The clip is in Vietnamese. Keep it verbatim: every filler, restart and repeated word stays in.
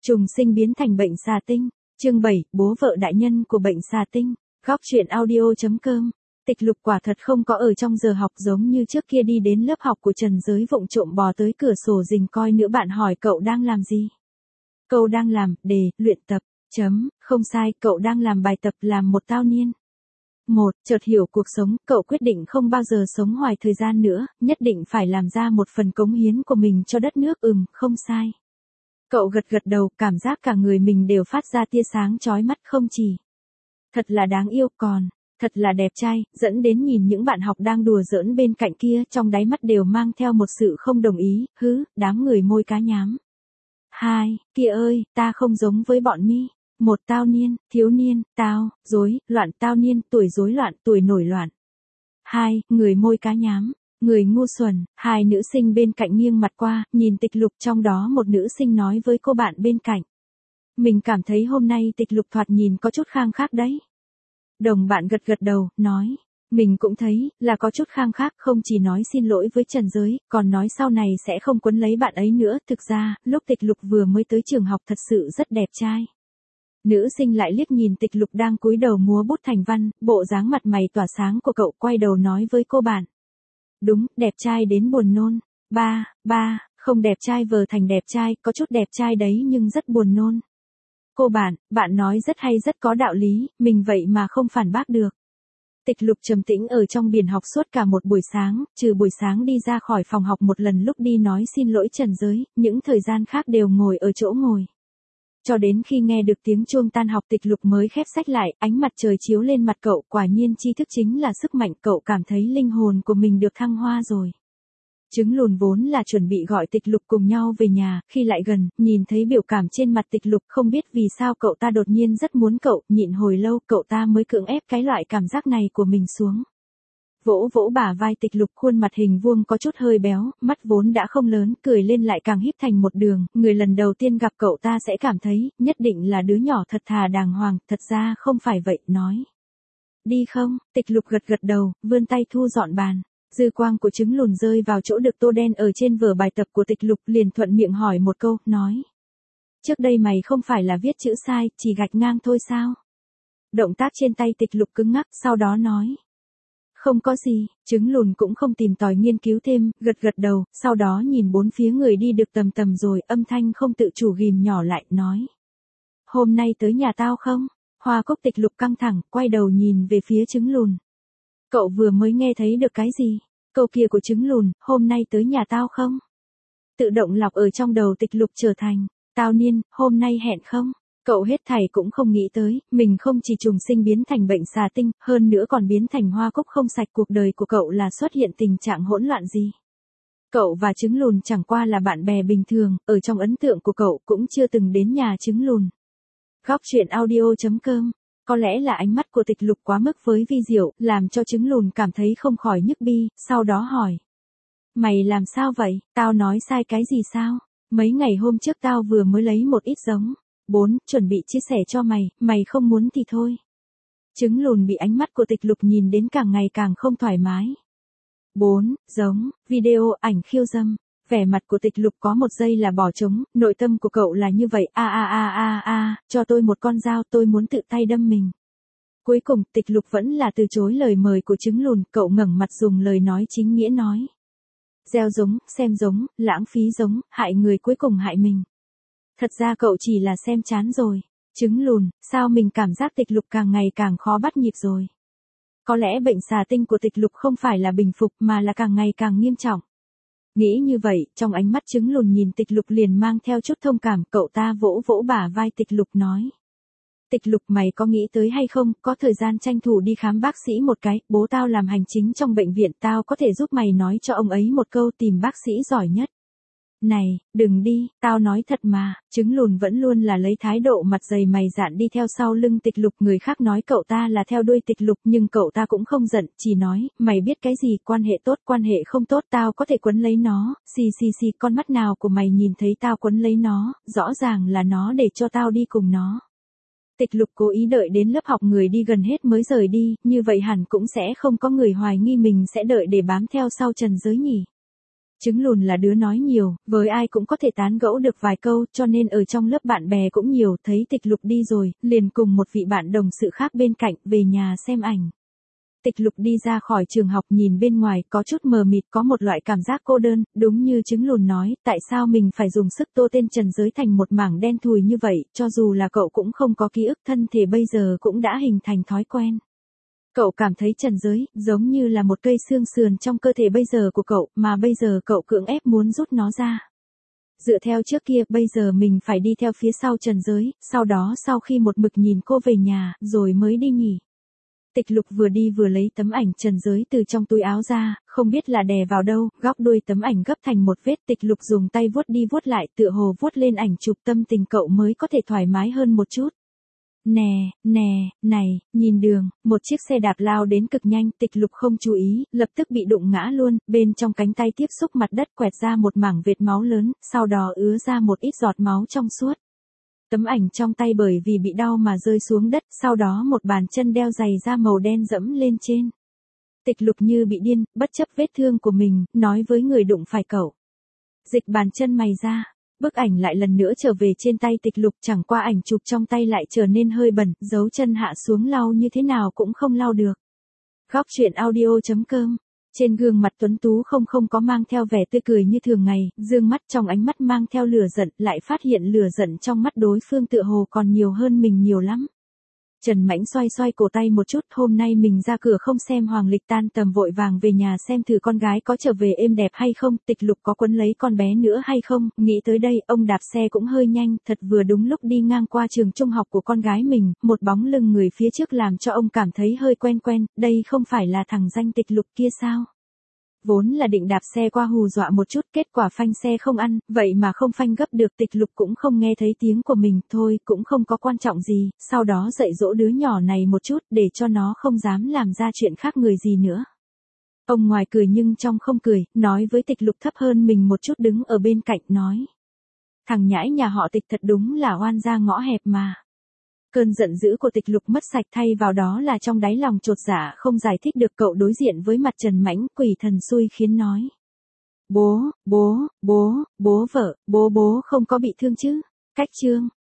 Trùng sinh biến thành bệnh xà tinh. Chương bảy, bố vợ đại nhân của bệnh xà tinh. Góc truyện audio.com. Tịch Lục quả thật không có ở trong giờ học giống như trước kia đi đến lớp học của Trần Giới vụng trộm bò tới cửa sổ rình coi nữa. Bạn hỏi cậu đang làm gì? Cậu đang làm, đề, luyện tập, chấm, không sai, cậu đang làm bài tập làm một tao niên. Một, chợt hiểu cuộc sống, cậu quyết định không bao giờ sống hoài thời gian nữa, nhất định phải làm ra một phần cống hiến của mình cho đất nước. Ừm, không sai. Cậu gật gật đầu, cảm giác cả người mình đều phát ra tia sáng chói mắt. Không chỉ thật là đáng yêu còn thật là đẹp trai, dẫn đến nhìn những bạn học đang đùa giỡn bên cạnh kia, trong đáy mắt đều mang theo một sự không đồng ý. Hứ, đám người môi cá nhám. Hai, kia ơi, ta không giống với bọn mi. Một, tao niên, thiếu niên, tao, rối, loạn, tao niên, tuổi rối loạn, tuổi nổi loạn. Hai, người môi cá nhám, người ngu xuẩn. Hai nữ sinh bên cạnh nghiêng mặt qua, nhìn Tịch Lục, trong đó một nữ sinh nói với cô bạn bên cạnh. Mình cảm thấy hôm nay Tịch Lục thoạt nhìn có chút khang khác đấy. Đồng bạn gật gật đầu, nói. Mình cũng thấy, là có chút khang khác, không chỉ nói xin lỗi với Trần Giới, còn nói sau này sẽ không quấn lấy bạn ấy nữa. Thực ra, lúc Tịch Lục vừa mới tới trường học thật sự rất đẹp trai. Nữ sinh lại liếc nhìn Tịch Lục đang cúi đầu múa bút thành văn, bộ dáng mặt mày tỏa sáng của cậu, quay đầu nói với cô bạn. Đúng, đẹp trai đến buồn nôn. Ba, ba, không đẹp trai vờ thành đẹp trai, có chút đẹp trai đấy nhưng rất buồn nôn. Cô bạn, bạn nói rất hay, rất có đạo lý, mình vậy mà không phản bác được. Tịch Lục trầm tĩnh ở trong biển học suốt cả một buổi sáng, trừ buổi sáng đi ra khỏi phòng học một lần lúc đi nói xin lỗi Trần Giới, những thời gian khác đều ngồi ở chỗ ngồi. Cho đến khi nghe được tiếng chuông tan học, Tịch Lục mới khép sách lại, ánh mặt trời chiếu lên mặt cậu, quả nhiên tri thức chính là sức mạnh, cậu cảm thấy linh hồn của mình được thăng hoa rồi. Trứng lùn vốn là chuẩn bị gọi Tịch Lục cùng nhau về nhà, khi lại gần, nhìn thấy biểu cảm trên mặt Tịch Lục, không biết vì sao cậu ta đột nhiên rất muốn cậu, nhịn hồi lâu cậu ta mới cưỡng ép cái loại cảm giác này của mình xuống. Vỗ vỗ bả vai Tịch Lục, khuôn mặt hình vuông có chút hơi béo, mắt vốn đã không lớn, cười lên lại càng híp thành một đường, người lần đầu tiên gặp cậu ta sẽ cảm thấy, nhất định là đứa nhỏ thật thà đàng hoàng, thật ra không phải vậy, nói. Đi không? Tịch Lục gật gật đầu, vươn tay thu dọn bàn. Dư quang của trứng lùn rơi vào chỗ được tô đen ở trên vở bài tập của Tịch Lục, liền thuận miệng hỏi một câu, nói. Trước đây mày không phải là viết chữ sai, chỉ gạch ngang thôi sao? Động tác trên tay Tịch Lục cứng ngắc, sau đó nói. Không có gì, trứng lùn cũng không tìm tòi nghiên cứu thêm, gật gật đầu, sau đó nhìn bốn phía người đi được tầm tầm rồi, âm thanh không tự chủ ghim nhỏ lại, nói. Hôm nay tới nhà tao không? Hoa Cúc. Tịch Lục căng thẳng, quay đầu nhìn về phía trứng lùn. Cậu vừa mới nghe thấy được cái gì? Câu kia của trứng lùn, hôm nay tới nhà tao không? Tự động lọc ở trong đầu Tịch Lục trở thành, tao niên, hôm nay hẹn không? Cậu hết thảy cũng không nghĩ tới, mình không chỉ trùng sinh biến thành bệnh xà tinh, hơn nữa còn biến thành Hoa Cúc không sạch. Cuộc đời của cậu là xuất hiện tình trạng hỗn loạn gì? Cậu và trứng lùn chẳng qua là bạn bè bình thường, ở trong ấn tượng của cậu cũng chưa từng đến nhà trứng lùn. Góc truyện audio.com. Có lẽ là ánh mắt của Tịch Lục quá mức với vi diệu, làm cho trứng lùn cảm thấy không khỏi nhức bi, sau đó hỏi. Mày làm sao vậy? Tao nói sai cái gì sao? Mấy ngày hôm trước tao vừa mới lấy một ít giống. Bốn, chuẩn bị chia sẻ cho mày, mày không muốn thì thôi. Trứng lùn bị ánh mắt của Tịch Lục nhìn đến càng ngày càng không thoải mái. Bốn, giống, video, ảnh khiêu dâm. Vẻ mặt của Tịch Lục có một giây là bỏ trống, nội tâm của cậu là như vậy, a a a a a, cho tôi một con dao, tôi muốn tự tay đâm mình. Cuối cùng, Tịch Lục vẫn là từ chối lời mời của trứng lùn, cậu ngẩng mặt dùng lời nói chính nghĩa nói. Gieo giống, xem giống, lãng phí giống, hại người cuối cùng hại mình. Thật ra cậu chỉ là xem chán rồi. Trứng lùn, sao mình cảm giác Tịch Lục càng ngày càng khó bắt nhịp rồi. Có lẽ bệnh xà tinh của Tịch Lục không phải là bình phục mà là càng ngày càng nghiêm trọng. Nghĩ như vậy, trong ánh mắt trứng lùn nhìn Tịch Lục liền mang theo chút thông cảm, cậu ta vỗ vỗ bả vai Tịch Lục nói. Tịch Lục, mày có nghĩ tới hay không, có thời gian tranh thủ đi khám bác sĩ một cái, bố tao làm hành chính trong bệnh viện, tao có thể giúp mày nói cho ông ấy một câu, tìm bác sĩ giỏi nhất. Này, đừng đi, tao nói thật mà. Trứng lùn vẫn luôn là lấy thái độ mặt dày mày dạn đi theo sau lưng Tịch Lục, người khác nói cậu ta là theo đuôi Tịch Lục nhưng cậu ta cũng không giận, chỉ nói, mày biết cái gì, quan hệ tốt, quan hệ không tốt, tao có thể quấn lấy nó, xì xì xì, con mắt nào của mày nhìn thấy tao quấn lấy nó, rõ ràng là nó để cho tao đi cùng nó. Tịch Lục cố ý đợi đến lớp học người đi gần hết mới rời đi, như vậy hẳn cũng sẽ không có người hoài nghi mình sẽ đợi để bám theo sau Trần Giới nhỉ. Trứng lùn là đứa nói nhiều, với ai cũng có thể tán gẫu được vài câu, cho nên ở trong lớp bạn bè cũng nhiều, thấy Tịch Lục đi rồi, liền cùng một vị bạn đồng sự khác bên cạnh về nhà xem ảnh. Tịch Lục đi ra khỏi trường học nhìn bên ngoài, có chút mờ mịt, có một loại cảm giác cô đơn, đúng như Trứng lùn nói, tại sao mình phải dùng sức tô tên Trần Giới thành một mảng đen thùi như vậy, cho dù là cậu cũng không có ký ức, thân thể bây giờ cũng đã hình thành thói quen. Cậu cảm thấy Trần Giới, giống như là một cây xương sườn trong cơ thể bây giờ của cậu, mà bây giờ cậu cưỡng ép muốn rút nó ra. Dựa theo trước kia, bây giờ mình phải đi theo phía sau Trần Giới, sau đó sau khi một mực nhìn cô về nhà, rồi mới đi nghỉ. Tịch Lục vừa đi vừa lấy tấm ảnh Trần Giới từ trong túi áo ra, không biết là đè vào đâu, góc đuôi tấm ảnh gấp thành một vết. Tịch Lục dùng tay vuốt đi vuốt lại, tựa hồ vuốt lên ảnh chụp, tâm tình cậu mới có thể thoải mái hơn một chút. Nè, nè, này, nhìn đường, một chiếc xe đạp lao đến cực nhanh, Tịch Lục không chú ý, lập tức bị đụng ngã luôn, bên trong cánh tay tiếp xúc mặt đất quẹt ra một mảng vệt máu lớn, sau đó ứa ra một ít giọt máu trong suốt. Tấm ảnh trong tay bởi vì bị đau mà rơi xuống đất, sau đó một bàn chân đeo giày da màu đen dẫm lên trên. Tịch Lục như bị điên, bất chấp vết thương của mình, nói với người đụng phải cậu. Dịch bàn chân mày ra. Bức ảnh lại lần nữa trở về trên tay Tịch Lục, chẳng qua ảnh chụp trong tay lại trở nên hơi bẩn, dấu chân hạ xuống lau như thế nào cũng không lau được. Góc truyện audio chấm com. Trên gương mặt tuấn tú không không có mang theo vẻ tươi cười như thường ngày, dương mắt trong ánh mắt mang theo lửa giận, lại phát hiện lửa giận trong mắt đối phương tựa hồ còn nhiều hơn mình nhiều lắm. Trần Mãnh xoay xoay cổ tay một chút, hôm nay mình ra cửa không xem hoàng lịch, tan tầm vội vàng về nhà xem thử con gái có trở về êm đẹp hay không, Tịch Lục có quấn lấy con bé nữa hay không, nghĩ tới đây, ông đạp xe cũng hơi nhanh, thật vừa đúng lúc đi ngang qua trường trung học của con gái mình, một bóng lưng người phía trước làm cho ông cảm thấy hơi quen quen, đây không phải là thằng danh Tịch Lục kia sao? Vốn là định đạp xe qua hù dọa một chút, kết quả phanh xe không ăn, vậy mà không phanh gấp được. Tịch Lục cũng không nghe thấy tiếng của mình, thôi cũng không có quan trọng gì, sau đó dạy dỗ đứa nhỏ này một chút để cho nó không dám làm ra chuyện khác người gì nữa. Ông ngoài cười nhưng trong không cười, nói với Tịch Lục thấp hơn mình một chút đứng ở bên cạnh nói. Thằng nhãi nhà họ Tịch thật đúng là oan gia ngõ hẹp mà. Cơn giận dữ của Tịch Lục mất sạch, thay vào đó là trong đáy lòng chột dạ không giải thích được. Cậu đối diện với mặt Trần Mãnh, quỷ thần xui khiến nói. Bố, bố, bố, bố vợ, bố bố không có bị thương chứ? Cách chương.